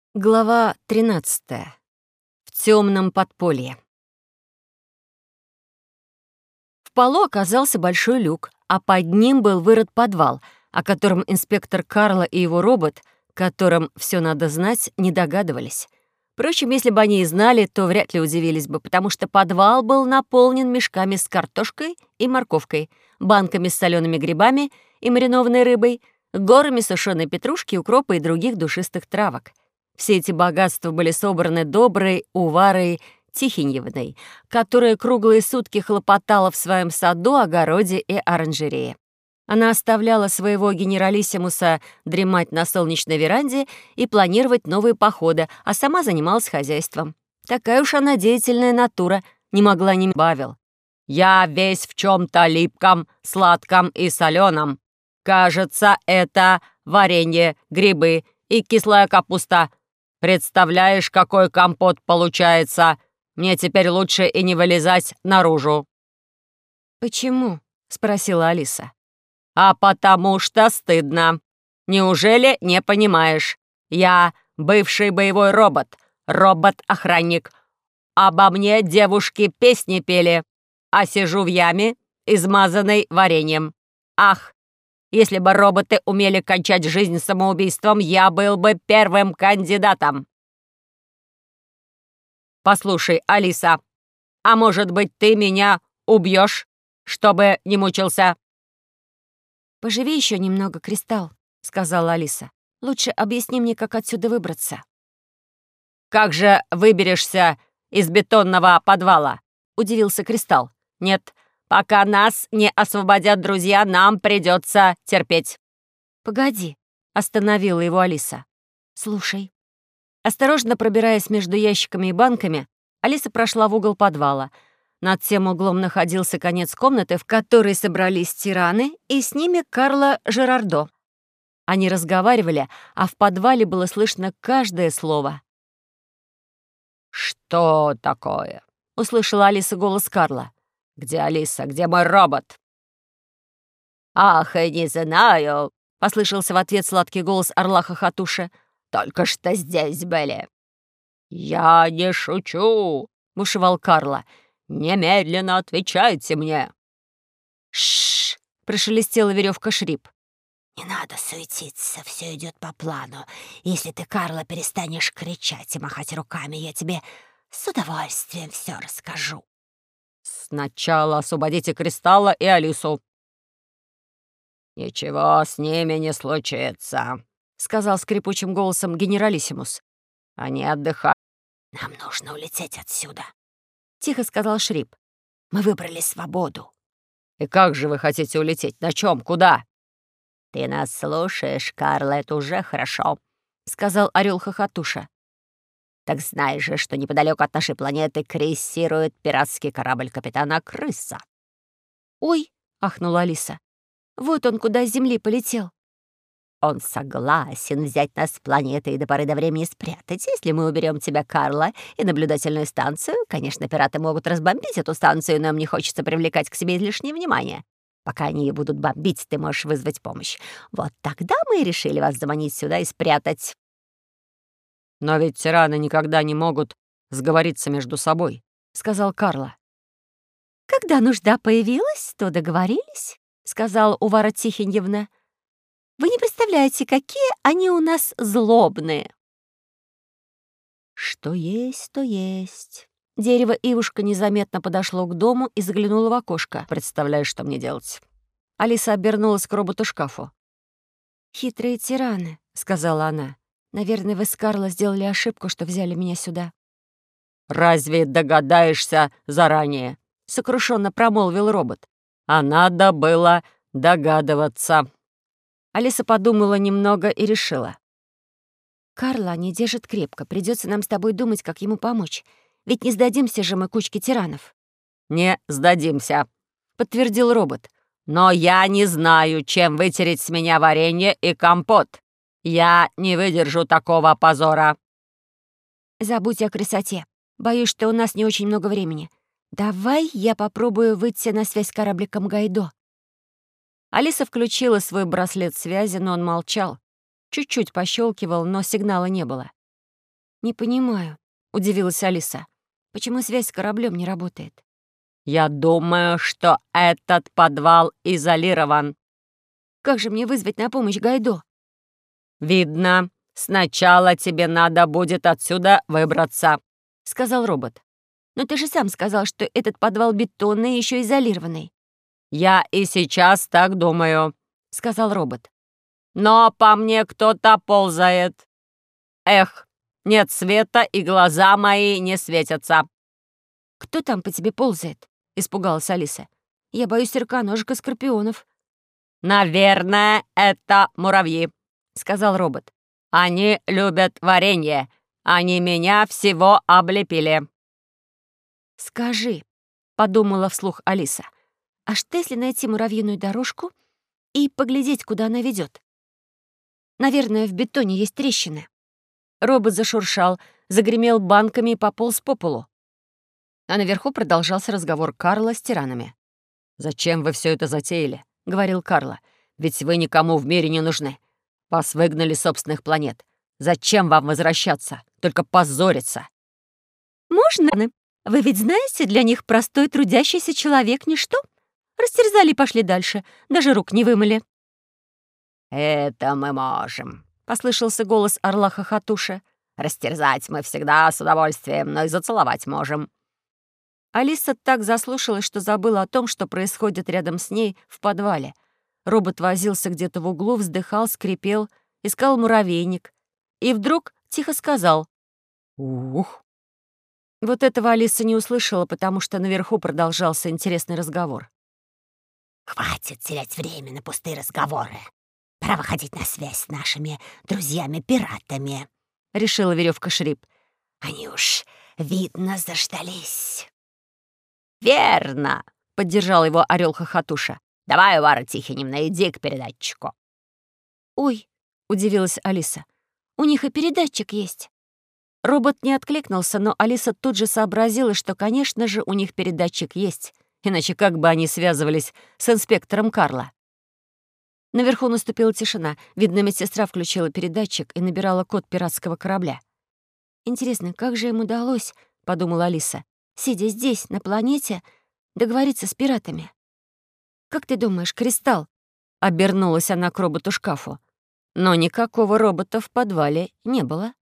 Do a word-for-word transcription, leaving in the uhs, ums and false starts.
Глава тринадцатая. В темном подполье. В полу оказался большой люк, а под ним был вырыт подвал, о котором инспектор Карло и его робот, которым все надо знать, не догадывались. Впрочем, если бы они и знали, то вряд ли удивились бы, потому что подвал был наполнен мешками с картошкой и морковкой, банками с солеными грибами и маринованной рыбой, горами сушеной петрушки, укропа и других душистых травок. Все эти богатства были собраны доброй Уварой Тихеньевной, которая круглые сутки хлопотала в своем саду, огороде и оранжерее. Она оставляла своего генералиссимуса дремать на солнечной веранде и планировать новые походы, а сама занималась хозяйством. Такая уж она деятельная натура, не могла не бавил. «Я весь в чем-то липком, сладком и соленом. Кажется, это варенье, грибы и кислая капуста. Представляешь, какой компот получается? Мне теперь лучше и не вылезать наружу». «Почему?» — спросила Алиса. «А потому что стыдно. Неужели не понимаешь? Я бывший боевой робот, робот-охранник. Обо мне девушки песни пели, а сижу в яме, измазанной вареньем. Ах, если бы роботы умели кончать жизнь самоубийством, я был бы первым кандидатом. Послушай, Алиса, а может быть, ты меня убьешь, чтобы не мучился?» «Поживи еще немного, Кристалл», — сказала Алиса. «Лучше объясни мне, как отсюда выбраться». «Как же выберешься из бетонного подвала?» — удивился Кристалл. «Нет, пока нас не освободят друзья, нам придется терпеть». «Погоди», — остановила его Алиса. «Слушай». Осторожно пробираясь между ящиками и банками, Алиса прошла в угол подвала. Над тем углом находился конец комнаты, в которой собрались тираны, и с ними Карло Жерардо. Они разговаривали, а в подвале было слышно каждое слово. «Что такое?» — услышала Алиса голос Карла. «Где Алиса? Где мой робот?» «Ах, и не знаю», — послышался в ответ сладкий голос орла-хохотуша. «Только что здесь были». «Я не шучу», — бушевал Карло. «Немедленно отвечайте мне». «Ш-ш-ш!» — прошелестела веревка Шрип. «Не надо суетиться, все идет по плану. Если ты, Карло, перестанешь кричать и махать руками, я тебе с удовольствием все расскажу». «Сначала освободите Кристалла и Алису». «Ничего с ними не случится», — сказал скрипучим голосом генералиссимус. «Они отдыхают». «Нам нужно улететь отсюда», — тихо сказал Шрип. «Мы выбрали свободу». «И как же вы хотите улететь? На чем? Куда?» «Ты нас слушаешь, Карло, это уже хорошо», — сказал орел-хохотуша. «Так знаешь же, что неподалеку от нашей планеты крейсирует пиратский корабль капитана Крыса». «Ой!» — ахнула Алиса. «Вот он куда с Земли полетел». «Он согласен взять нас с планеты и до поры до времени спрятать. Если мы уберем тебя, Карло, и наблюдательную станцию, конечно, пираты могут разбомбить эту станцию, но им не хочется привлекать к себе излишнее внимание. Пока они ее будут бомбить, ты можешь вызвать помощь. Вот тогда мы и решили вас заманить сюда и спрятать». «Но ведь тираны никогда не могут сговориться между собой», — сказал Карло. «Когда нужда появилась, то договорились», — сказала Увара Тихеньевна. «Вы не представляете, какие они у нас злобные». «Что есть, то есть». Дерево-ивушка незаметно подошло к дому и заглянуло в окошко. «Представляешь, что мне делать?» Алиса обернулась к роботу-шкафу. «Хитрые тираны», — сказала она. «Наверное, вы с Карло сделали ошибку, что взяли меня сюда». «Разве догадаешься заранее?» — сокрушенно промолвил робот. «А надо было догадываться». Алиса подумала немного и решила. «Карло не держит крепко. Придется нам с тобой думать, как ему помочь. Ведь не сдадимся же мы кучке тиранов». «Не сдадимся», — подтвердил робот. «Но я не знаю, чем вытереть с меня варенье и компот. Я не выдержу такого позора». «Забудь о красоте. Боюсь, что у нас не очень много времени. Давай я попробую выйти на связь с корабликом Гайдо». Алиса включила свой браслет связи, но он молчал. Чуть-чуть пощелкивал, но сигнала не было. «Не понимаю», — удивилась Алиса. «Почему связь с кораблем не работает?» «Я думаю, что этот подвал изолирован». «Как же мне вызвать на помощь Гайдо?» «Видно, сначала тебе надо будет отсюда выбраться», — сказал робот. «Но ты же сам сказал, что этот подвал бетонный и еще изолированный», «Я и сейчас так думаю», — сказал робот. «но по мне кто-то ползает. Эх, нет света, и глаза мои не светятся». «Кто там по тебе ползает?» — испугалась Алиса. «Я боюсь серконожек и скорпионов». «Наверное, это муравьи», — сказал робот. «Они любят варенье. Они меня всего облепили». «Скажи», — подумала вслух Алиса, «а что если найти муравьиную дорожку и поглядеть, куда она ведет? Наверное, в бетоне есть трещины». Робот зашуршал, загремел банками и пополз по полу. А наверху продолжался разговор Карла с тиранами. «Зачем вы все это затеяли?» — говорил Карло. «Ведь вы никому в мире не нужны. Вас выгнали с собственных планет. Зачем вам возвращаться? Только позориться». «Можно? Вы ведь знаете, для них простой трудящийся человек — ничто. Растерзали и пошли дальше, даже рук не вымыли». «Это мы можем», — послышался голос орла-хохотуша. «Растерзать мы всегда с удовольствием, но и зацеловать можем». Алиса так заслушалась, что забыла о том, что происходит рядом с ней в подвале. Робот возился где-то в углу, вздыхал, скрипел, искал муравейник. И вдруг тихо сказал: «Ух!». Вот этого Алиса не услышала, потому что наверху продолжался интересный разговор. «Хватит терять время на пустые разговоры. Пора выходить на связь с нашими друзьями-пиратами», — решила веревка Шрип. «Они уж, видно, заждались». «Верно!» — поддержал его орел Хохотуша. «Давай, Вара Тихоневна, иди к передатчику». «Ой», — удивилась Алиса, — «у них и передатчик есть». Робот не откликнулся, но Алиса тут же сообразила, что, конечно же, у них передатчик есть, иначе как бы они связывались с инспектором Карло. Наверху наступила тишина. Видно, медсестра включила передатчик и набирала код пиратского корабля. «Интересно, как же им удалось, — подумала Алиса, — сидя здесь, на планете, договориться с пиратами? Как ты думаешь, Кристалл?» Обернулась она к роботу-шкафу. Но никакого робота в подвале не было.